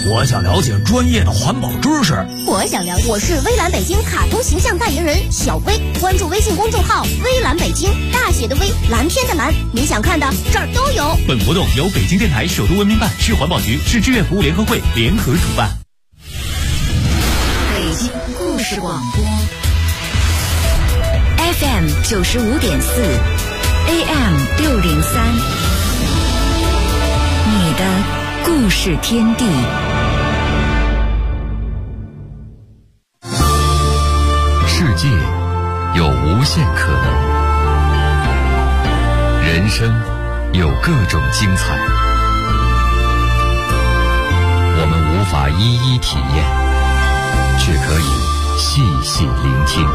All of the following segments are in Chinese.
我想了解专业的环保知识。 我想了解。我是微蓝北京卡通形象代言人小薇，关注微信公众号微蓝北京，大写的微，蓝天的蓝，你想看的这儿都有。 本活动由北京电台首都文明办、市环保局、市志愿服务联合会联合主办。 北京故事广播 FM 95.4 AM 603，你的故事天地。 世界有无限可能，人生有各种精彩，我们无法一一体验，却可以细细聆听，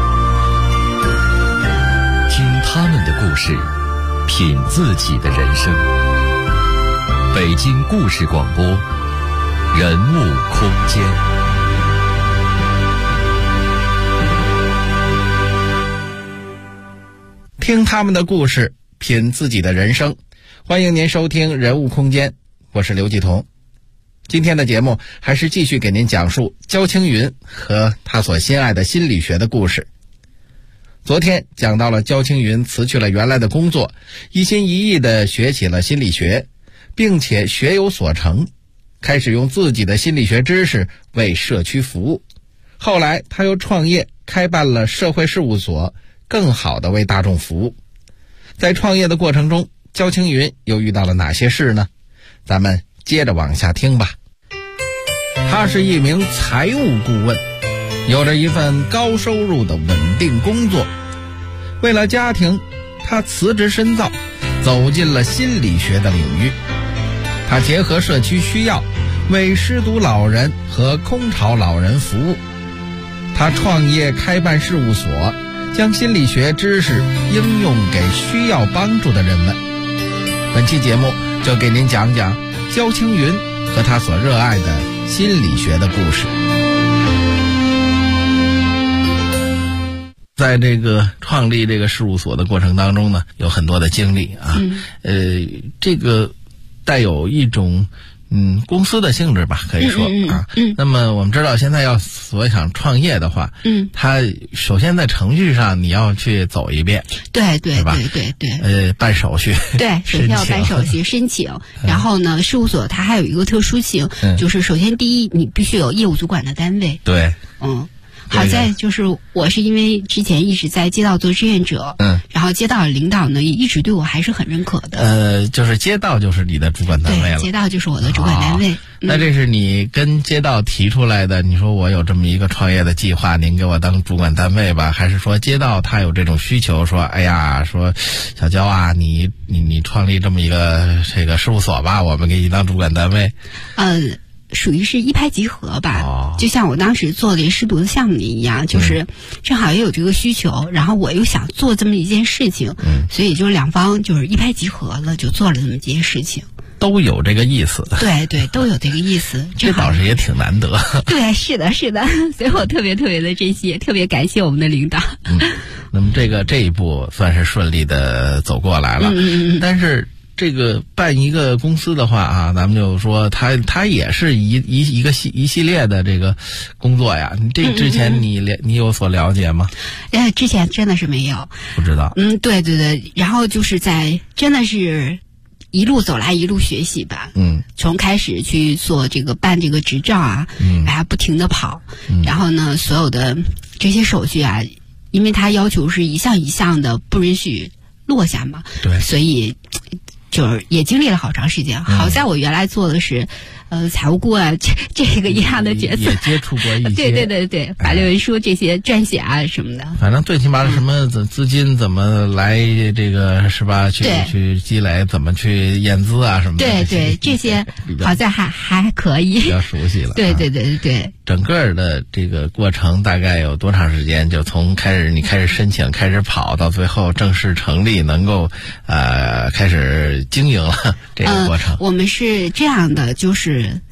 听他们的故事，品自己的人生。北京故事广播，人物空间。 听他们的故事，品自己的人生。欢迎您收听人物空间，我是刘继彤。今天的节目还是继续给您讲述焦青云和他所心爱的心理学的故事。昨天讲到了焦青云辞去了原来的工作，一心一意地学起了心理学，并且学有所成，开始用自己的心理学知识为社区服务。后来他又创业开办了社会事务所，更好地为大众服务。在创业的过程中，焦青云又遇到了哪些事呢？咱们接着往下听吧。他是一名财务顾问，有着一份高收入的稳定工作。为了家庭，他辞职深造，走进了心理学的领域。他结合社区需要，为失独老人和空巢老人服务。他创业开办事务所，将心理学知识应用给需要帮助的人们。本期节目就给您讲讲焦青云和他所热爱的心理学的故事。在这个创立这个事务所的过程当中呢，有很多的经历啊，这个带有一种公司的性质吧，可以说啊。那么我们知道，现在所想创业的话，它首先在程序上你要去走一遍， 对吧？办手续， 对，首先要办手续申请。然后呢，事务所它还有一个特殊性，就是首先第一，你必须有业务主管的单位。 对， 好在就是我是因为之前一直在街道做志愿者，然后街道的领导呢也一直对我还是很认可的。 就是街道就是你的主管单位了。 对，街道就是我的主管单位。 那这是你跟街道提出来的，你说我有这么一个创业的计划，您给我当主管单位吧？还是说街道他有这种需求，说哎呀，说小焦啊，你创立这么一个这个事务所吧，我们给你当主管单位？ 属于是一拍即合吧，就像我当时做的失独的项目一样，就是正好也有这个需求，然后我又想做这么一件事情，所以就两方就是一拍即合了，就做了这么一件事情。 都有这个意思。 对，都有这个意思。 这倒是也挺难得。 对，是的，所以我特别的珍惜，也特别感谢我们的领导。 那么这一步算是顺利的走过来了。但是这个办一个公司的话啊，咱们就说它也是一系列的这个工作呀。这之前你有所了解吗？ 之前真的是没有， 不知道。 对，然后就是真的是一路走来一路学习吧。从开始去做这个办这个执照啊，还不停的跑，然后呢，所有的这些手续啊，因为它要求是一项一项的，不允许落下嘛。对，所以就是也经历了好长时间。好在我原来做的是财务顾问这个一样的角色， 也接触过一些。 对，法律文书这些撰写啊什么的。 反正最起码什么资金怎么来这个是吧？去积累，怎么去验资啊什么的。 对，这些好在还可以。 比较熟悉了。 对。 整个的这个过程大概有多长时间？就从你开始申请，开始跑，到最后正式成立，能够开始经营了这个过程。 我们是这样的，就是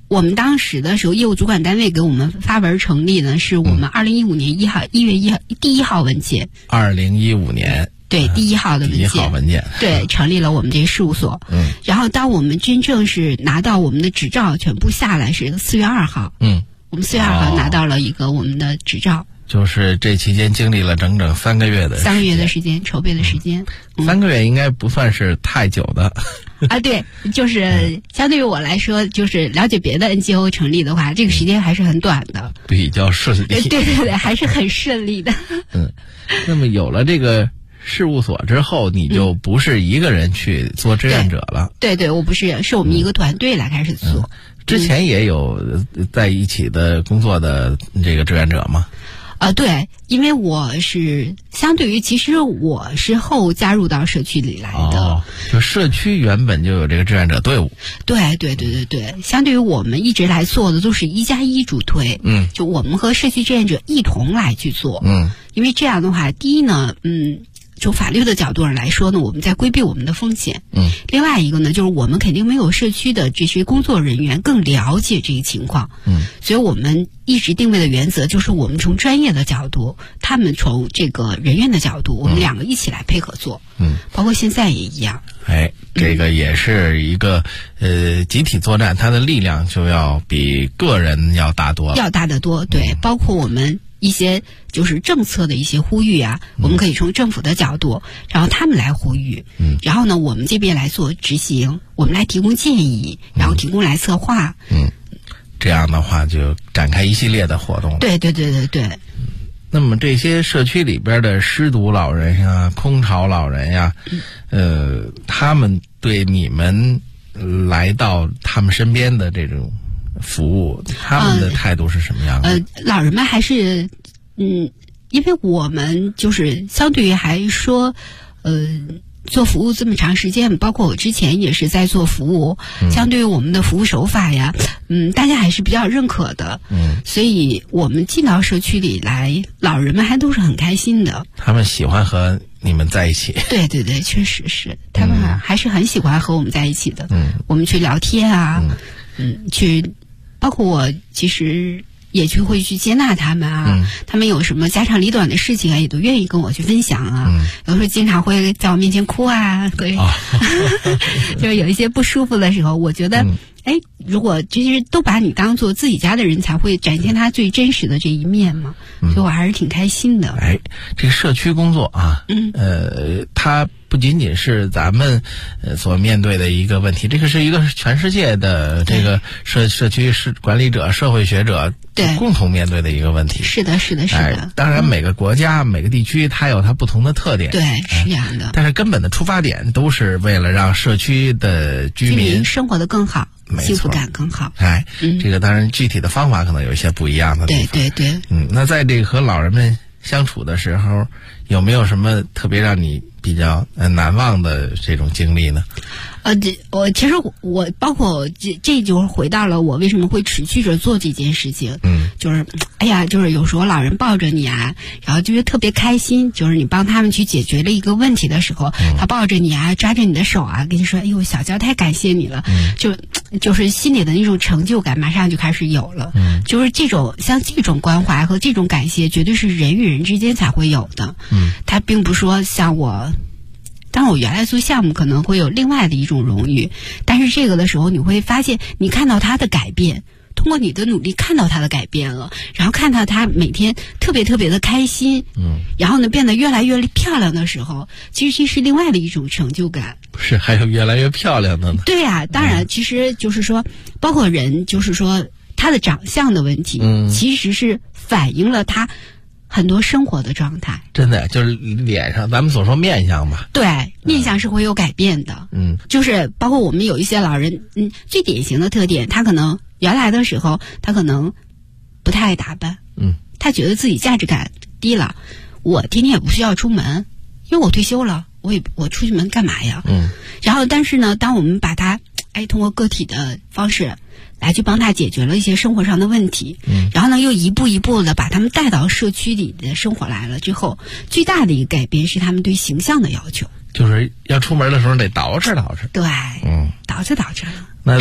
我们当时的时候，业务主管单位给我们发文成立呢，是我们2015年1月1号第1号文件。 2015年。 对，第1号的文件。 第1号文件。 对，成立了我们这个事务所。然后当我们真正是拿到我们的执照全部下来是4月2号。我们4月2号拿到了一个我们的执照。 就是这期间经历了整整3个月的时间筹备的时间。 3个月应该不算是太久的。 啊，对，就是相对于我来说，就是了解别的 NGO 成立的话，这个时间还是很短的， 比较顺利。 对，还是很顺利的。 那么有了这个事务所之后，你就不是一个人去做志愿者了。 对，我不是，是我们一个团队来开始做。 之前也有在一起的工作的这个志愿者吗？ 对，因为我是相对于，其实我是后加入到社区里来的。 就社区原本就有这个志愿者队伍。对， 相对于我们一直来做的都是1+1主推。就我们和社区志愿者一同来去做。因为这样的话，第一呢，从法律的角度上来说呢，我们在规避我们的风险。另外一个呢，就是我们肯定没有社区的这些工作人员更了解这个情况。所以我们一直定位的原则就是我们从专业的角度，他们从这个人员的角度，我们2个一起来配合做。包括现在也一样。 这个也是一个集体作战，它的力量就要比个人要大多了。 要大得多，对，包括我们一些就是政策的一些呼吁啊，我们可以从政府的角度，然后他们来呼吁，然后呢，我们这边来做执行，我们来提供建议，然后提供来策划。 这样的话就展开一系列的活动。 对。 那么这些社区里边的失独老人呀、空巢老人呀，他们对你们来到他们身边的这种服务，他们的态度是什么样的？ 老人们还是因为我们就是相对于还说做服务这么长时间，包括我之前也是在做服务，相对于我们的服务手法呀，大家还是比较认可的。所以我们进到社区里来，老人们还都是很开心的。 他们喜欢和你们在一起。 对，确实是，他们还是很喜欢和我们在一起的。我们去聊天啊，去，包括我其实也会去接纳他们啊，他们有什么家长里短的事情啊，也都愿意跟我去分享啊。有时候经常会在我面前哭啊，对，就是有一些不舒服的时候，我觉得，如果其实都把你当做自己家的人，才会展现他最真实的这一面嘛。所以我还是挺开心的。 这个社区工作啊，它不仅仅是咱们所面对的一个问题，这个是一个全世界的这个社区管理者、社会学者共同面对的一个问题。 是的。 当然每个国家、每个地区它有它不同的特点。 对，是这样的。 但是根本的出发点都是为了让社区的居民生活得更好，幸福感更好。 这个当然具体的方法可能有一些不一样的地方。对。那在这个和老人们相处的时候，有没有什么特别让你比较难忘的这种经历呢？ 其实我包括这就回到了我为什么会持续着做这件事情。就是就是有时候老人抱着你啊，然后就是特别开心，就是你帮他们去解决了一个问题的时候，他抱着你啊，抓着你的手啊，跟你说：“哎呦，小娇太感谢你了。”就是心里的那种成就感马上就开始有了。就是像这种关怀和这种感谢，绝对是人与人之间才会有的。他并不说像我。当然我原来做项目可能会有另外的一种荣誉，但是这个的时候你会发现，你看到他的改变，通过你的努力看到他的改变了，然后看到他每天特别特别的开心，然后呢变得越来越漂亮的时候，其实这是另外的一种成就感。 是还有越来越漂亮的呢？ 对啊，当然其实就是说，包括人就是说他的长相的问题，其实是反映了他很多生活的状态。 真的就是脸上咱们所说面相吧。 对，面相是会有改变的。就是包括我们有一些老人，最典型的特点，他可能原来的时候他可能不太爱打扮，他觉得自己价值感低了，我天天也不需要出门，因为我退休了，我出去门干嘛呀？然后但是呢，当我们把他通过个体的方式来去帮他解决了一些生活上的问题，然后呢又一步一步的把他们带到社区里的生活来了之后，最大的一个改变是他们对形象的要求， 就是要出门的时候得捯饬。对， 捯饬。 那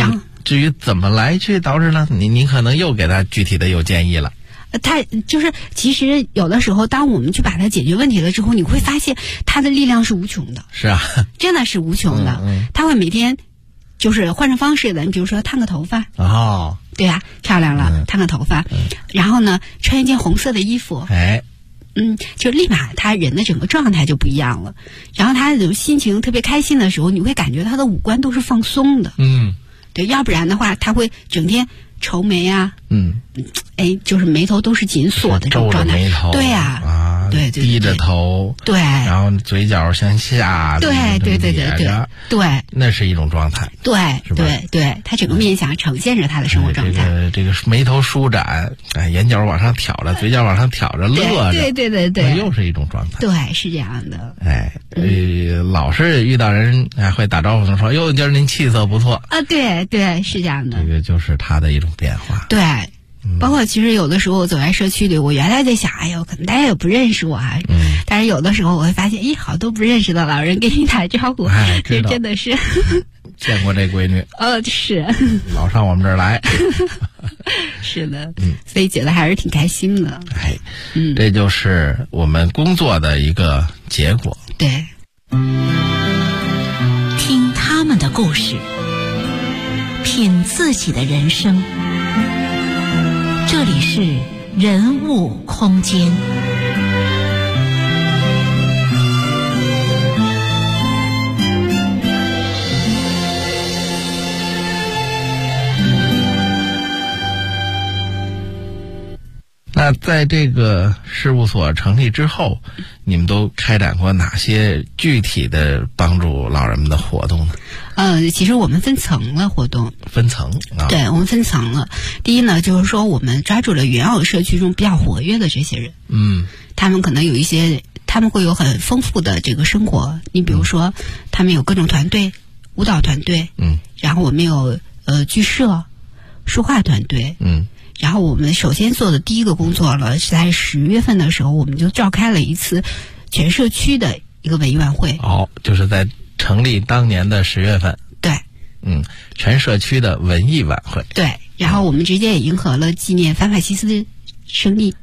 至于怎么来去导致呢？你可能又给他具体的有建议了。 他就是其实有的时候，当我们去把它解决问题了之后，你会发现他的力量是无穷的。 是啊， 真的是无穷的。他会每天就是换成方式的，你比如说烫个头发。 哦， 对啊，漂亮了，烫个头发，然后呢，穿一件红色的衣服。 哎。 就立马他人的整个状态就不一样了，然后他的心情特别开心的时候，你会感觉他的五官都是放松的。对，要不然的话他会整天愁眉啊，就是眉头都是紧锁的这种状态。 皱着眉头， 对呀，对， 低着头， 对， 然后嘴角向下， 对， 那是一种状态。 对，他整个面相呈现着他的生活状态。 这个眉头舒展，眼角往上挑着，嘴角往上挑着，乐着， 对， 那又是一种状态。 对，是这样的。 老是遇到人会打招呼说：“哟，今儿您气色不错。” 啊，对，是这样的。 这个就是他的一种变化。 对。包括其实有的时候我走在社区里，我原来在想，哎呦，可能大家也不认识我啊。但是有的时候我会发现，好多不认识的老人给你打招呼，这真的是见过这闺女。 是老上我们这儿来。 是的，所以觉得还是挺开心的。 这就是我们工作的一个结果。 对， 听他们的故事，品自己的人生。这里是人物空间。 那在这个事务所成立之后，你们都开展过哪些具体的帮助老人们的活动呢？ 其实我们分层了活动。 分层啊？ 对，我们分层了。第一呢，就是说我们抓住了原有社区中比较活跃的这些人。他们可能有一些，他们会有很丰富的这个生活。你比如说，他们有各种团队，舞蹈团队，然后我们有剧社、书画团队，然后我们首先做的第一个工作了，是在10月份的时候，我们就召开了一次全社区的一个文艺晚会。 就是在成立当年的10月份。 对， 全社区的文艺晚会。 对，然后我们直接也迎合了纪念反法西斯胜利。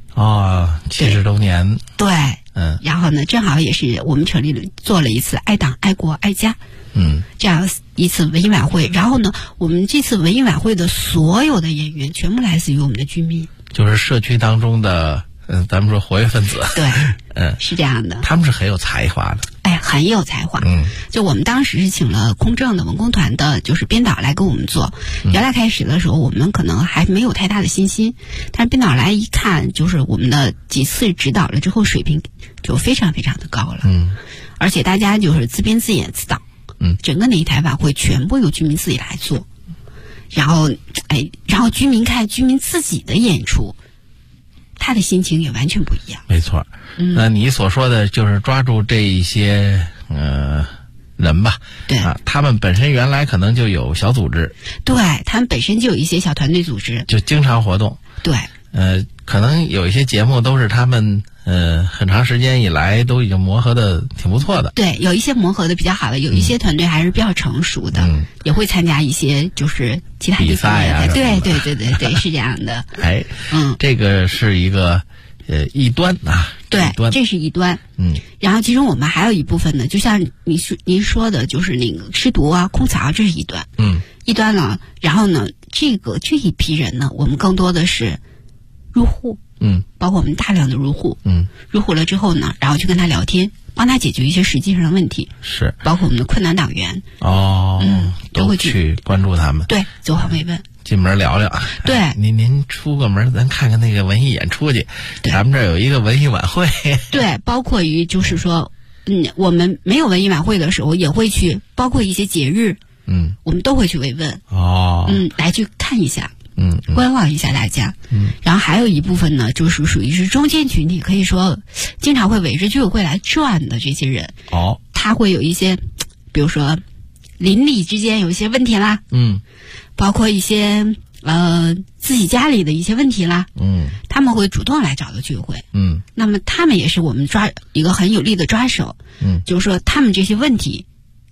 70周年。 对，然后呢，正好也是我们做了一次爱党爱国爱家，这样一次文艺晚会。然后呢，我们这次文艺晚会的所有的演员全部来自于我们的居民， 就是社区当中的咱们说活跃分子。 对，是这样的。 他们是很有才华的。 很有才华。就我们当时是请了空政的文工团的，就是编导来跟我们做。原来开始的时候，我们可能还没有太大的信心，但是编导来一看，就是我们的几次指导了之后，水平就非常非常的高了。而且大家就是自编自演自导。整个那一台晚会全部由居民自己来做。然后居民看居民自己的演出，他的心情也完全不一样。 没错。那你所说的就是抓住这一些人吧。 对他们本身原来可能就有小组织。 对，他们本身就有一些小团队组织， 就经常活动。 对。 可能有一些节目都是他们很长时间以来都已经磨合的挺不错的。对， 有一些磨合的比较好的，有一些团队还是比较成熟的，也会参加一些就是其他比赛呀。 对，是这样的。 这个是一个一端啊。 对，这是一端。然后其中我们还有一部分呢，就像您说的，就是那个吃毒啊、空巢，这是一端。一端呢，然后呢，这一批人呢，我们更多的是入户。包括我们大量的入户。入户了之后呢，然后去跟他聊天，帮他解决一些实际上的问题。是，包括我们的困难党员。都会去关注他们。对，走访慰问。进门聊聊。对，您出个门，咱看看那个文艺演出去。咱们这儿有一个文艺晚会。对，包括于就是说，我们没有文艺晚会的时候，也会去，包括一些节日，我们都会去慰问。来去看一下。观望一下大家。然后还有一部分呢，就是属于是中间群体，可以说经常会围着居委会来转的这些人。他会有一些，比如说邻里之间有一些问题啦。包括一些自己家里的一些问题啦。他们会主动来找到居委会。那么他们也是我们抓一个很有力的抓手。就是说他们这些问题，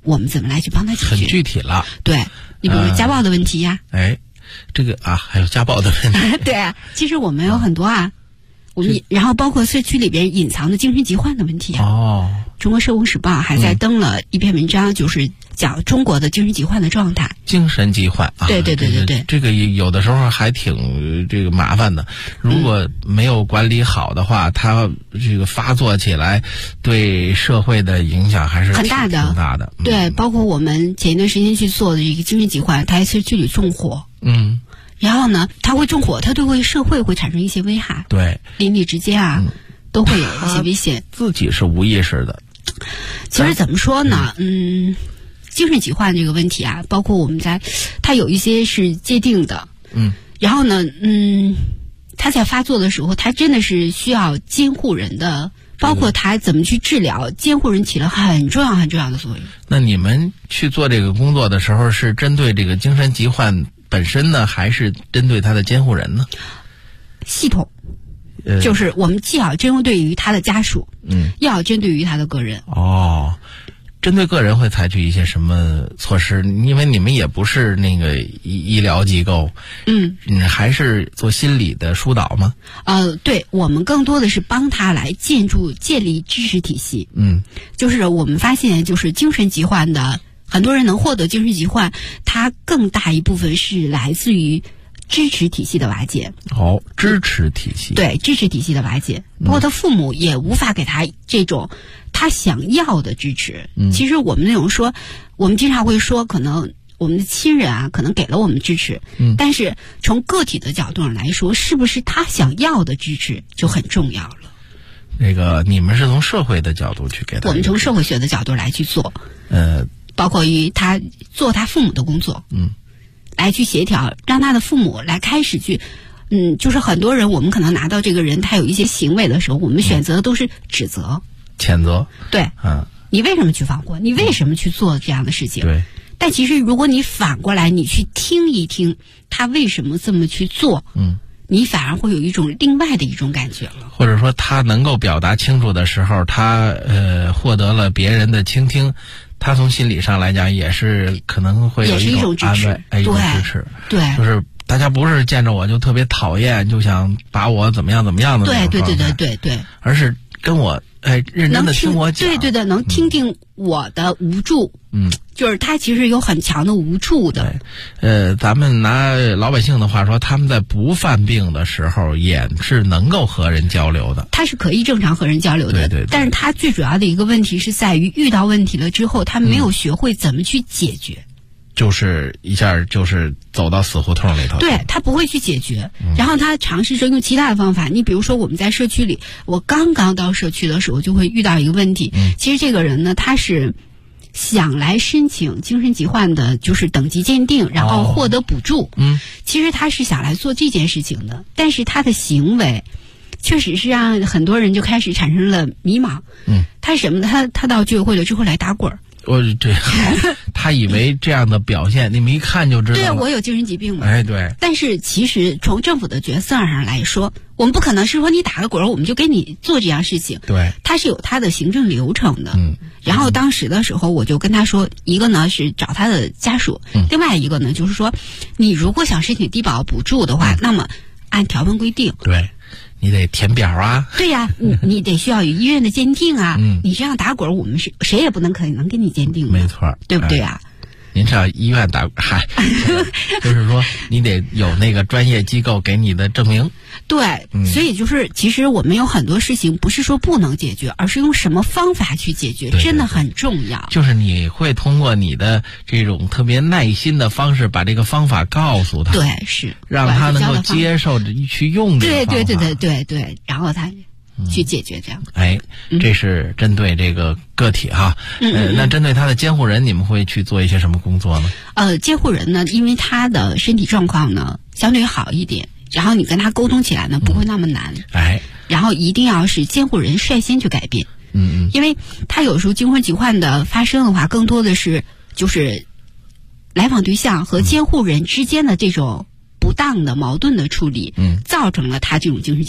我们怎么来去帮他解决。 很具体了。 对，你比如说家暴的问题呀。 这个还有家暴的问题。 对啊，其实我们有很多然后包括社区里边隐藏的精神疾患的问题中国社会时报还在登了一篇文章，就是讲中国的精神疾患的状态。 精神疾患对， 这个有的时候还挺这个麻烦的。如果没有管理好的话，它这个发作起来对社会的影响还是很大的。对，包括我们前一段时间去做的一个精神疾患，它是社区里纵火。然后呢，它会纵火，它对社会会产生一些危害。 对， 邻里之间都会有一些危险。 自己是无意识的。 其实怎么说呢？精神疾患这个问题包括我们它有一些是界定的。然后呢，它在发作的时候，它真的是需要监护人的，包括它怎么去治疗，监护人起了很重要很重要的作用。 那你们去做这个工作的时候，是针对这个精神疾患本身呢，还是针对他的监护人呢？ 系统。就是我们既要针对于他的家属，又要针对于他的个人。针对个人会采取一些什么措施？因为你们也不是那个医疗机构，还是做心理的疏导吗？ 对，我们更多的是帮他来建立支持体系。就是我们发现，就是精神疾患的很多人能获得精神疾患，它更大一部分是来自于支持体系的瓦解。支持体系。对，支持体系的瓦解，包括他父母也无法给他这种他想要的支持。其实我们我们经常会说，可能我们的亲人可能给了我们支持，但是从个体的角度上来说，是不是他想要的支持就很重要了。 这个你们是从社会的角度去给他， 我们从社会学的角度来去做，包括于他做他父母的工作，来去协调，让他的父母来开始去，就是很多人我们可能拿到这个人他有一些行为的时候，我们选择都是指责、 谴责。 对，你为什么去放火？你为什么去做这样的事情？ 对。 但其实如果你反过来，你去听一听他为什么这么去做，你反而会有一种另外的一种感觉了。 或者说他能够表达清楚的时候，他获得了别人的倾听。他从心理上来讲，也是可能会有一种安慰，一种支持。 对， 就是大家不是见着我就特别讨厌，就想把我怎么样的那种状态。对，而是跟我认真的听我讲。 对，能听听我的无助。就是他其实有很强的无助的。 咱们拿老百姓的话说，他们在不犯病的时候也是能够和人交流的。 他是可以正常和人交流的。 对。 但是他最主要的一个问题是在于遇到问题了之后，他没有学会怎么去解决。 就是一下就是走到死胡同里头。 对，他不会去解决，然后他尝试着用其他的方法。你比如说我们在社区里，我刚刚到社区的时候就会遇到一个问题。其实这个人呢，他是想来申请精神疾患的，就是等级鉴定，然后获得补助。其实他是想来做这件事情的，但是他的行为确实是让很多人就开始产生了迷茫。他是什么呢？他到居委会了之后来打滚儿。 这好，他以为这样的表现，你们一看就知道了。 对，我有精神疾病嘛。 对。 但是其实从政府的角色上来说，我们不可能是说你打个滚我们就给你做这样事情。 对。 他是有他的行政流程的。然后当时的时候，我就跟他说，一个呢是找他的家属，另外一个呢就是说，你如果想申请低保补助的话，那么按条文规定。 对。你得填表啊。 对呀，你得需要有医院的鉴定啊。你这样打滚，我们是谁也不能可能给你鉴定的。 没错， 对不对啊？ 您上医院打就是说你得有那个专业机构给你的证明。 对，所以就是其实我们有很多事情不是说不能解决，而是用什么方法去解决，真的很重要。 就是你会通过你的这种特别耐心的方式，把这个方法告诉他。 对，是让他能够接受去用这个方法。 对，然后他去解决这样。 这是针对这个个体哈。那针对他的监护人，你们会去做一些什么工作呢？ 监护人呢，因为他的身体状况呢相对好一点，然后你跟他沟通起来呢不会那么难。然后一定要是监护人率先去改变。因为他有时候精神疾患的发生的话，更多的是就是来访对象和监护人之间的这种不当的矛盾的处理，造成了他这种精神疾患。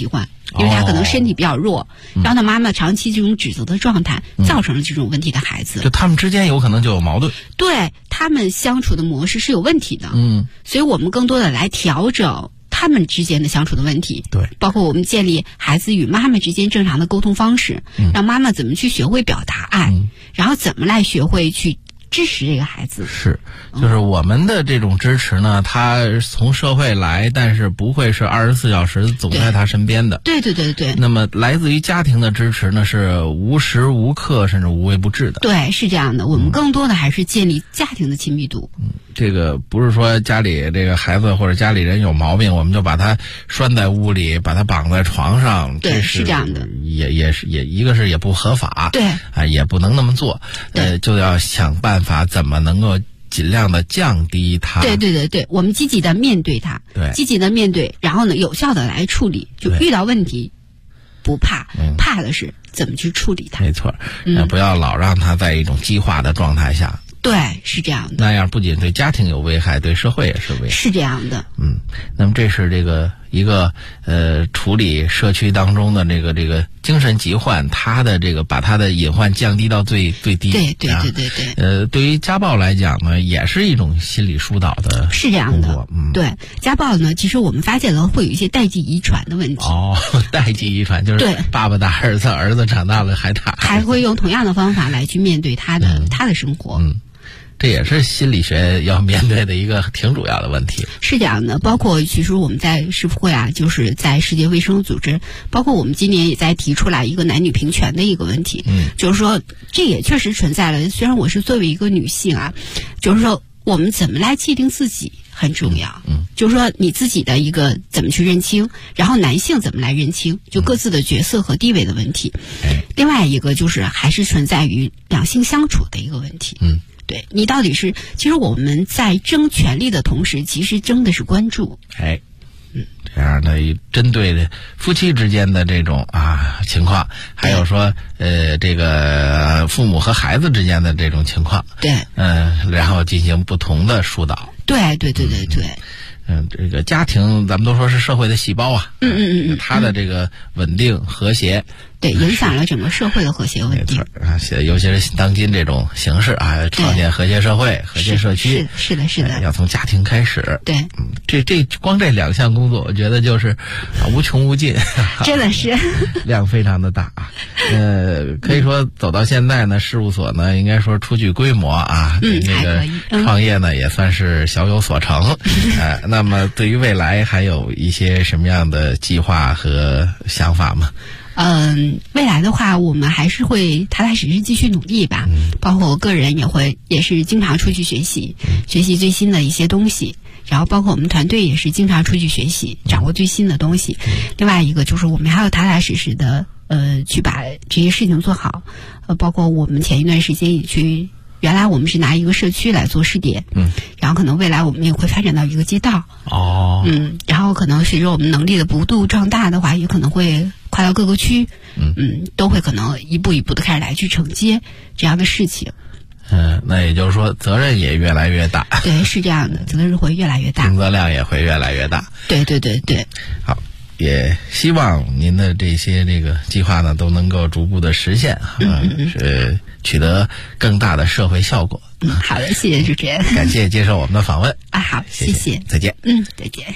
因为他可能身体比较弱，然后他妈妈长期这种指责的状态，造成了这种问题的孩子。 就他们之间有可能就有矛盾， 对，他们相处的模式是有问题的。所以我们更多的来调整他们之间的相处的问题， 对， 包括我们建立孩子与妈妈之间正常的沟通方式，让妈妈怎么去学会表达爱，然后怎么来学会去支持这个孩子。 是，就是我们的这种支持呢，他从社会来，但是不会是24小时总在他身边的。 对对对对。 那么来自于家庭的支持呢，是无时无刻甚至无微不至的。 对，是这样的。我们更多的还是建立家庭的亲密度。 这个不是说家里这个孩子或者家里人有毛病，我们就把他拴在屋里，把他绑在床上。 对，是这样的。 也一个是也不合法。 对。 也不能那么做。就要想办法怎么能够尽量的降低它。 对对对对，我们积极的面对它。 对。 积极的面对，然后呢，有效的来处理。就遇到问题，不怕，怕的是怎么去处理它。 没错。不要老让它在一种激化的状态下。 对，是这样的。 那样不仅对家庭有危害，对社会也是危害。 是这样的。 那么这是这个一个处理社区当中的这个精神疾患，它的这个把它的隐患降低到最低。 对对对对对。 对于家暴来讲呢，也是一种心理疏导的。 是这样的。对，家暴呢，其实我们发现了会有一些代际遗传的问题。 代际遗传就是爸爸打儿子，儿子长大了还打， 还会用同样的方法来去面对他的生活。 这也是心理学要面对的一个挺主要的问题。 是这样的，包括其实我们在世妇会啊，就是在世界卫生组织，包括我们今年也在提出来一个男女平权的一个问题。就是说这也确实存在了。虽然我是作为一个女性啊，就是说我们怎么来界定自己很重要。就是说你自己的一个怎么去认清，然后男性怎么来认清，就各自的角色和地位的问题。另外一个就是还是存在于两性相处的一个问题。对，你到底是，其实我们在争权利的同时，其实争的是关注。这样的针对夫妻之间的这种情况，还有说这个父母和孩子之间的这种情况。对。然后进行不同的疏导。对对对对对。这个家庭咱们都说是社会的细胞啊。它的这个稳定和谐。对，影响了整个社会的和谐稳定。没错尤其是当今这种形势啊，创建和谐社会、和谐社区。是的，是的。要从家庭开始。对。这光这2项工作，我觉得就是无穷无尽。真的是。量非常的大。可以说走到现在呢，事务所呢，应该说初具规模啊。那个创业呢，也算是小有所成。那么对于未来还有一些什么样的计划和想法吗？未来的话，我们还是会踏踏实实继续努力吧。包括我个人也是经常出去学习最新的一些东西。然后包括我们团队也是经常出去学习，掌握最新的东西。另外一个就是我们还要踏踏实实的去把这些事情做好。包括我们前一段时间也去。原来我们是拿一个社区来做试点，然后可能未来我们也会发展到一个街道。然后可能随着我们能力的不断壮大的话，也可能会跨到各个区，都会可能一步一步的开始来去承接这样的事情。那也就是说责任也越来越大。对，是这样的，责任会越来越大，工作量也会越来越大。对对对对。好。也希望您的这些计划呢都能够逐步的实现，是取得更大的社会效果。好的，谢谢主持人，感谢接受我们的访问。好，谢谢，再见。再见。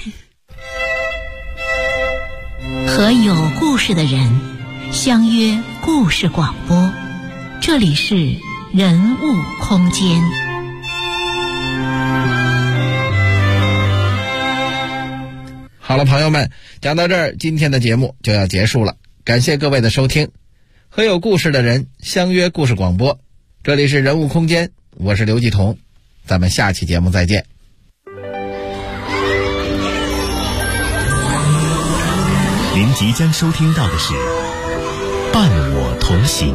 和有故事的人相约故事广播，这里是人物空间。 好了，朋友们，讲到这儿，今天的节目就要结束了。感谢各位的收听，和有故事的人相约故事广播，这里是人物空间，我是刘继彤，咱们下期节目再见。 您即将收听到的是《伴我同行》。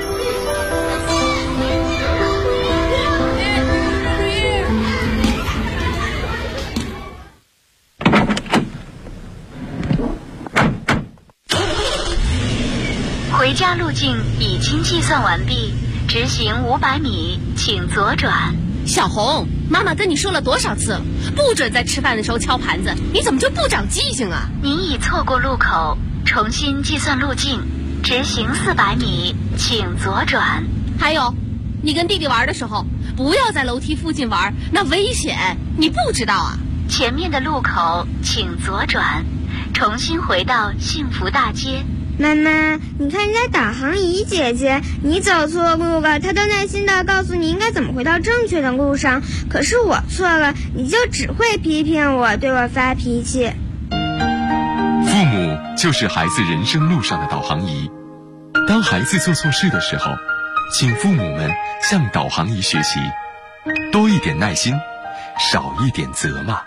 回家路径已经计算完毕，直行500米，请左转。 小红， 妈妈跟你说了多少次了，不准在吃饭的时候敲盘子，你怎么就不长记性啊？ 您已错过路口，重新计算路径，直行400米，请左转。 还有，你跟弟弟玩的时候，不要在楼梯附近玩，那危险，你不知道啊？ 前面的路口请左转，重新回到幸福大街。 妈妈，你看人家导航仪姐姐，你走错路了，她都耐心地告诉你应该怎么回到正确的路上。可是我错了，你就只会批评我，对我发脾气。 父母就是孩子人生路上的导航仪。当孩子做错事的时候，请父母们向导航仪学习，多一点耐心，少一点责骂。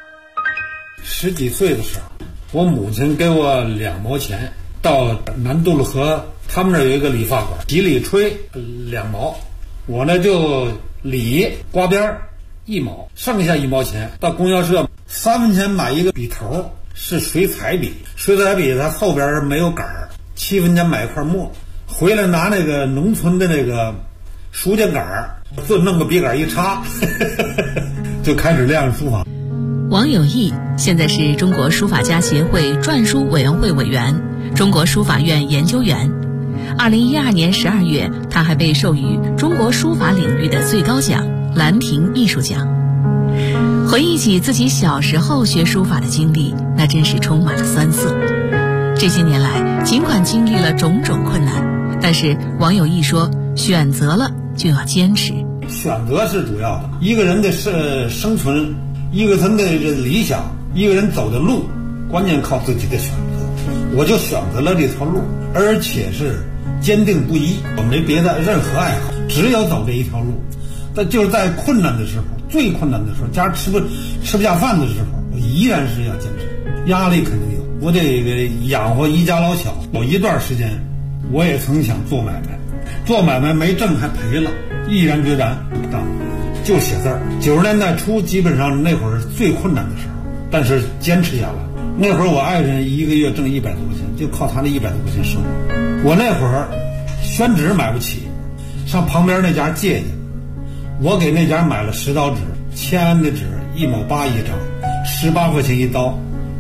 10几岁的时候，我母亲给我2毛钱。到南渡路河，他们那儿有一个理发馆，洗理吹2毛，我呢就理刮边1毛，剩下1毛钱到供销社3分钱买一个笔头，是水彩笔，水彩笔它后边没有杆儿，7分钱买一块墨，回来拿那个农村的那个书架杆儿，就弄个笔杆一插，就开始练书法。 王有义现在是中国书法家协会篆书委员会委员，中国书法院研究员。2012年12月，他还被授予中国书法领域的最高奖兰亭艺术奖。回忆起自己小时候学书法的经历，那真是充满了酸涩。这些年来，尽管经历了种种困难，但是王有义说，选择了就要坚持。 选择是主要的，一个人的生存，一个人的理想，一个人走的路，关键靠自己的选择。我就选择了这条路，而且是坚定不移，我没别的任何爱好，只有走这一条路。但就是在困难的时候，最困难的时候，家吃不下饭的时候，我依然是要坚持。压力肯定有，我得养活一家老小。有一段时间，我也曾想做买卖，做买卖没挣还赔了，毅然决然不当，就写字儿。90年代初，基本上那会儿最困难的时候，但是坚持下来。那会儿我爱人一个月挣100多块钱，就靠他那100多块钱生活。我那会儿宣纸买不起，上旁边那家借去，我给那家买了10刀纸，签的纸1毛8一张，18块钱一刀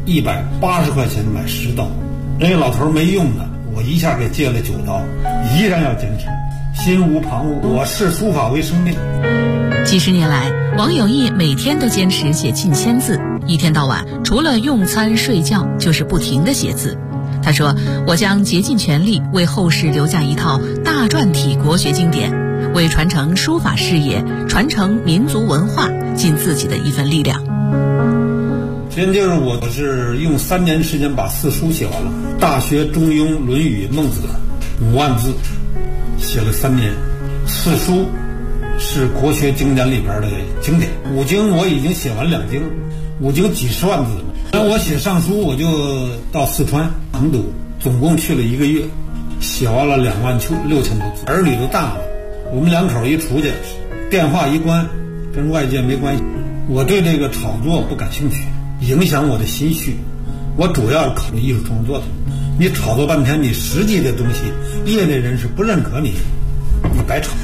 ，180块钱买10刀。人家老头没用的，我一下给借了9刀，依然要坚持，心无旁骛。我视书法为生命。 几十年来，王有义每天都坚持写近1000字，一天到晚除了用餐睡觉就是不停地写字。他说，我将竭尽全力为后世留下一套大篆体国学经典，为传承书法事业，传承民族文化尽自己的一份力量。 今天就是我是用3年时间把4书写完了，大学、中庸、论语、孟子5万字写了3年。4书是国学经典里边的经典，5经我已经写完2经，5经几十万字了。那我写上书，我就到四川成都，总共去了1个月，写完了26000多字。儿女都大了，我们2口一出去，电话一关，跟外界没关系。我对这个炒作不感兴趣，影响我的心绪。我主要是考虑艺术创作的。你炒作半天，你实际的东西，业内人士不认可你，你白炒。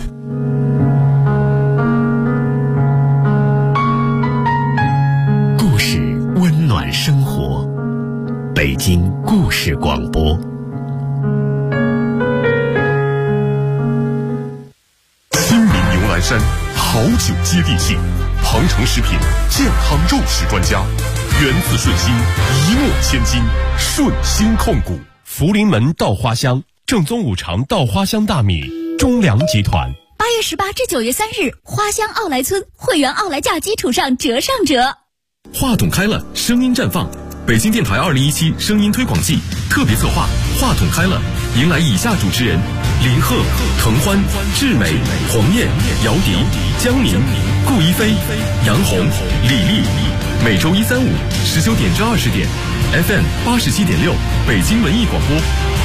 故事温暖生活，北京故事广播。 新民牛栏山好酒接地气，庞城食品健康肉食专家，源自顺心，一诺千金，顺心控股。 福临门稻花香正宗5常稻花香大米，中粮集团。 8月18至9月3日，花乡奥莱村会员奥莱价基础上折上折。 话筒开了，声音绽放。北京电台2017声音推广季特别策划话筒开了，迎来以下主持人：林鹤、滕欢、志美、黄燕、姚笛、江宁、顾一飞、杨红、李丽。每周1、3、519点至20点 ，FM 87.6，北京文艺广播。